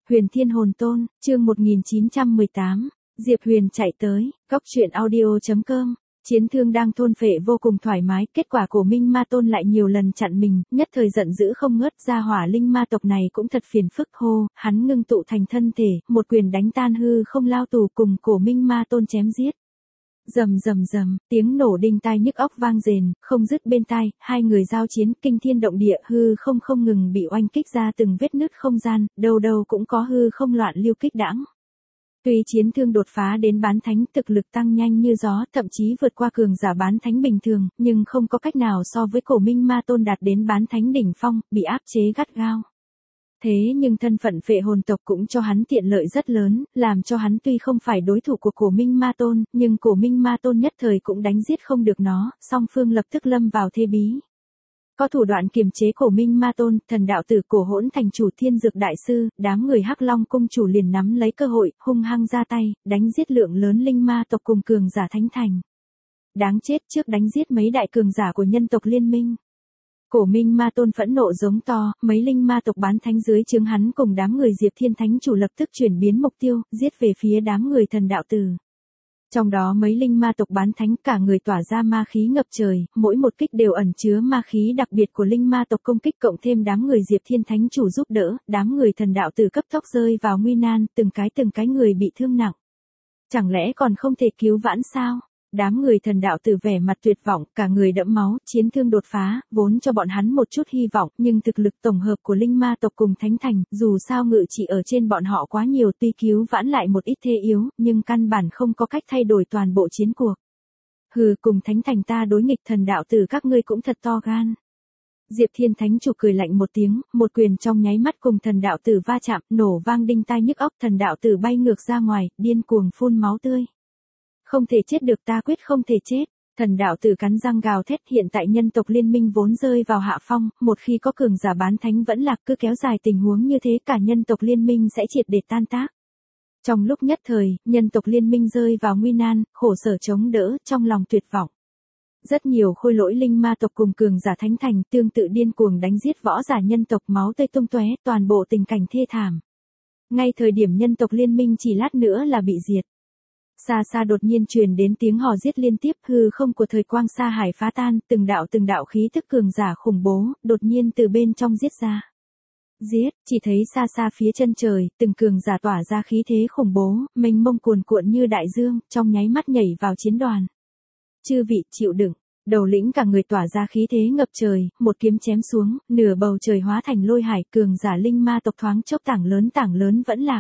Huyền Thiên Hồn Tôn, chương 1918, Diệp Huyền chạy tới, góc truyện audio.com. Chiến thương đang thôn phệ vô cùng thoải mái, kết quả của Minh Ma Tôn lại nhiều lần chặn mình, nhất thời giận dữ không ngớt, ra hỏa linh ma tộc này cũng thật phiền phức hô, hắn ngưng tụ thành thân thể, một quyền đánh tan hư không lao tù cùng cổ Minh Ma Tôn chém giết. Rầm rầm rầm, tiếng nổ đinh tai nhức óc vang rền, không dứt bên tai, hai người giao chiến kinh thiên động địa, hư không ngừng bị oanh kích ra từng vết nứt không gian, đâu đâu cũng có hư không loạn lưu kích đãng. Tuy chiến thương đột phá đến bán thánh, thực lực tăng nhanh như gió, thậm chí vượt qua cường giả bán thánh bình thường, nhưng không có cách nào so với cổ Minh Ma Tôn đạt đến bán thánh đỉnh phong, bị áp chế gắt gao. Thế nhưng thân phận phệ hồn tộc cũng cho hắn tiện lợi rất lớn, làm cho hắn tuy không phải đối thủ của cổ Minh Ma Tôn, nhưng cổ Minh Ma Tôn nhất thời cũng đánh giết không được nó, song phương lập tức lâm vào thế bí. Có thủ đoạn kiềm chế cổ Minh Ma Tôn, thần đạo tử cổ hỗn thành chủ thiên dược đại sư, đám người Hắc Long cung chủ liền nắm lấy cơ hội, hung hăng ra tay, đánh giết lượng lớn linh ma tộc cùng cường giả thánh thành. Đáng chết, trước đánh giết mấy đại cường giả của nhân tộc liên minh. Cổ Minh Ma Tôn phẫn nộ giống to, mấy linh ma tộc bán thánh dưới trướng hắn cùng đám người Diệp Thiên Thánh chủ lập tức chuyển biến mục tiêu, giết về phía đám người thần đạo tử. Trong đó mấy linh ma tộc bán thánh cả người tỏa ra ma khí ngập trời, mỗi một kích đều ẩn chứa ma khí đặc biệt của linh ma tộc công kích, cộng thêm đám người Diệp Thiên Thánh chủ giúp đỡ, đám người thần đạo tử cấp tốc rơi vào nguy nan, từng cái người bị thương nặng. Chẳng lẽ còn không thể cứu vãn sao? Đám người thần đạo tử vẻ mặt tuyệt vọng, cả người đẫm máu, chiến thương đột phá, vốn cho bọn hắn một chút hy vọng, nhưng thực lực tổng hợp của linh ma tộc cùng thánh thành, dù sao ngự trị ở trên bọn họ quá nhiều, tuy cứu vãn lại một ít thế yếu, nhưng căn bản không có cách thay đổi toàn bộ chiến cuộc. Hừ, cùng thánh thành ta đối nghịch, thần đạo tử các ngươi cũng thật to gan. Diệp Thiên Thánh chủ cười lạnh một tiếng, một quyền trong nháy mắt cùng thần đạo tử va chạm, nổ vang đinh tai nhức óc, thần đạo tử bay ngược ra ngoài, điên cuồng phun máu tươi. Không thể chết được, ta quyết không thể chết. Thần đạo tử cắn răng gào thét, hiện tại nhân tộc liên minh vốn rơi vào hạ phong, một khi có cường giả bán thánh vẫn lạc, cứ kéo dài tình huống như thế cả nhân tộc liên minh sẽ triệt để tan tác. Trong lúc nhất thời, nhân tộc liên minh rơi vào nguy nan, khổ sở chống đỡ, trong lòng tuyệt vọng. Rất nhiều khôi lỗi linh ma tộc cùng cường giả thánh thành tương tự điên cuồng đánh giết võ giả nhân tộc, máu tươi tung tóe, toàn bộ tình cảnh thê thảm. Ngay thời điểm nhân tộc liên minh chỉ lát nữa là bị diệt. Xa xa đột nhiên truyền đến tiếng hò giết liên tiếp, hư không của thời quang sa hải phá tan, từng đạo khí thức cường giả khủng bố, đột nhiên từ bên trong giết ra. Giết, chỉ thấy xa xa phía chân trời, từng cường giả tỏa ra khí thế khủng bố, mênh mông cuồn cuộn như đại dương, trong nháy mắt nhảy vào chiến đoàn. Chư vị, chịu đựng. Đầu lĩnh cả người tỏa ra khí thế ngập trời, một kiếm chém xuống, nửa bầu trời hóa thành lôi hải, cường giả linh ma tộc thoáng chốc tảng lớn vẫn lạc.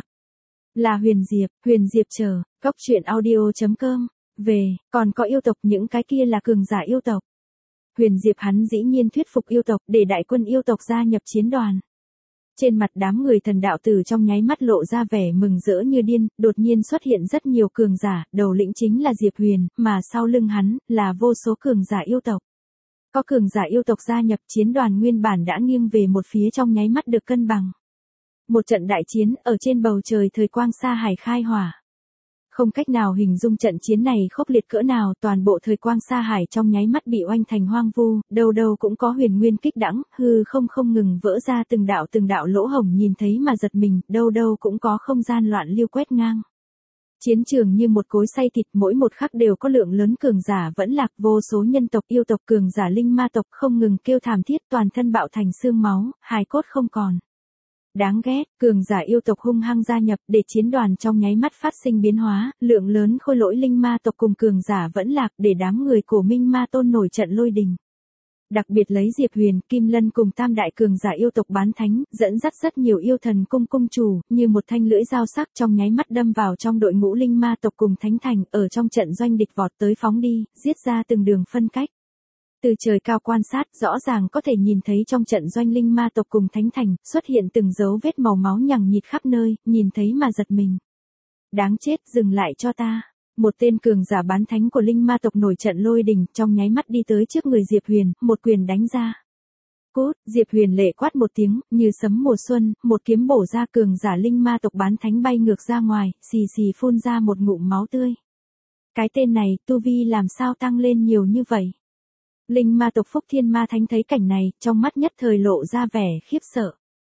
Là Huyền Diệp chờ, góc truyện audio.com, về, còn có yêu tộc, những cái kia là cường giả yêu tộc. Huyền Diệp hắn dĩ nhiên thuyết phục yêu tộc để đại quân yêu tộc gia nhập chiến đoàn. Trên mặt đám người thần đạo tử trong nháy mắt lộ ra vẻ mừng rỡ như điên, đột nhiên xuất hiện rất nhiều cường giả, đầu lĩnh chính là Diệp Huyền, mà sau lưng hắn, là vô số cường giả yêu tộc. Có cường giả yêu tộc gia nhập, chiến đoàn nguyên bản đã nghiêng về một phía trong nháy mắt được cân bằng. Một trận đại chiến ở trên bầu trời thời quang sa hải khai hỏa. Không cách nào hình dung trận chiến này khốc liệt cỡ nào, toàn bộ thời quang sa hải trong nháy mắt bị oanh thành hoang vu, đâu đâu cũng có huyền nguyên kích đãng, hư không ngừng vỡ ra từng đạo lỗ hổng, nhìn thấy mà giật mình, đâu đâu cũng có không gian loạn lưu quét ngang. Chiến trường như một cối xay thịt, mỗi một khắc đều có lượng lớn cường giả vẫn lạc, vô số nhân tộc yêu tộc cường giả linh ma tộc không ngừng kêu thảm thiết, toàn thân bạo thành xương máu, hài cốt không còn. Đáng ghét, cường giả yêu tộc hung hăng gia nhập để chiến đoàn trong nháy mắt phát sinh biến hóa, lượng lớn khôi lỗi linh ma tộc cùng cường giả vẫn lạc để đám người cổ Minh Ma Tôn nổi trận lôi đình. Đặc biệt lấy Diệp Huyền, Kim Lân cùng tam đại cường giả yêu tộc bán thánh, dẫn dắt rất nhiều yêu thần cung chủ, như một thanh lưỡi dao sắc trong nháy mắt đâm vào trong đội ngũ linh ma tộc cùng thánh thành, ở trong trận doanh địch vọt tới phóng đi, giết ra từng đường phân cách. Từ trời cao quan sát, rõ ràng có thể nhìn thấy trong trận doanh linh ma tộc cùng thánh thành, xuất hiện từng dấu vết màu máu nhằng nhịt khắp nơi, nhìn thấy mà giật mình. Đáng chết, dừng lại cho ta. Một tên cường giả bán thánh của linh ma tộc nổi trận lôi đình, trong nháy mắt đi tới trước người Diệp Huyền, một quyền đánh ra. Cút, Diệp Huyền lệ quát một tiếng, như sấm mùa xuân, một kiếm bổ ra, cường giả linh ma tộc bán thánh bay ngược ra ngoài, xì phun ra một ngụm máu tươi. Cái tên này, tu vi làm sao tăng lên nhiều như vậy? Linh ma tộc Phúc Thiên Ma Thánh thấy cảnh này, trong mắt nhất thời lộ ra vẻ khiếp sợ.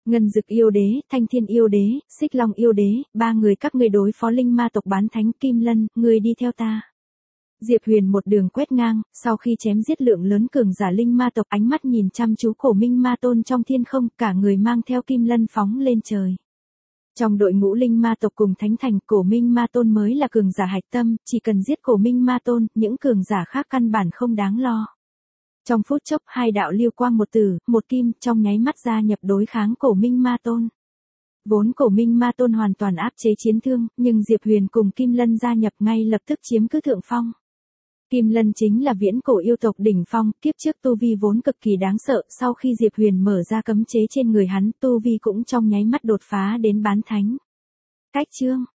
Ngân Dực yêu đế, Thanh Thiên yêu đế, Xích Long yêu đế, ba người các ngươi đối phó linh ma tộc bán thánh. Kim Lân, ngươi đi theo ta. Diệp Huyền một đường quét ngang, sau khi chém giết lượng lớn cường giả linh ma tộc, ánh mắt nhìn chăm chú Cổ Minh Ma Tôn trong thiên không, cả người mang theo Kim Lân phóng lên trời. Trong đội ngũ linh ma tộc cùng thánh thành, Cổ Minh Ma Tôn mới là cường giả hạch tâm, chỉ cần giết Cổ Minh Ma Tôn, những cường giả khác căn bản không đáng lo. Trong phút chốc, hai đạo lưu quang một tử, một kim, trong nháy mắt gia nhập đối kháng Cổ Minh Ma Tôn. Vốn Cổ Minh Ma Tôn hoàn toàn áp chế chiến thương, nhưng Diệp Huyền cùng Kim Lân gia nhập ngay lập tức chiếm cứ thượng phong. Kim Lân chính là viễn cổ yêu tộc đỉnh phong, kiếp trước tu vi vốn cực kỳ đáng sợ, sau khi Diệp Huyền mở ra cấm chế trên người hắn, tu vi cũng trong nháy mắt đột phá đến bán thánh. Cách chương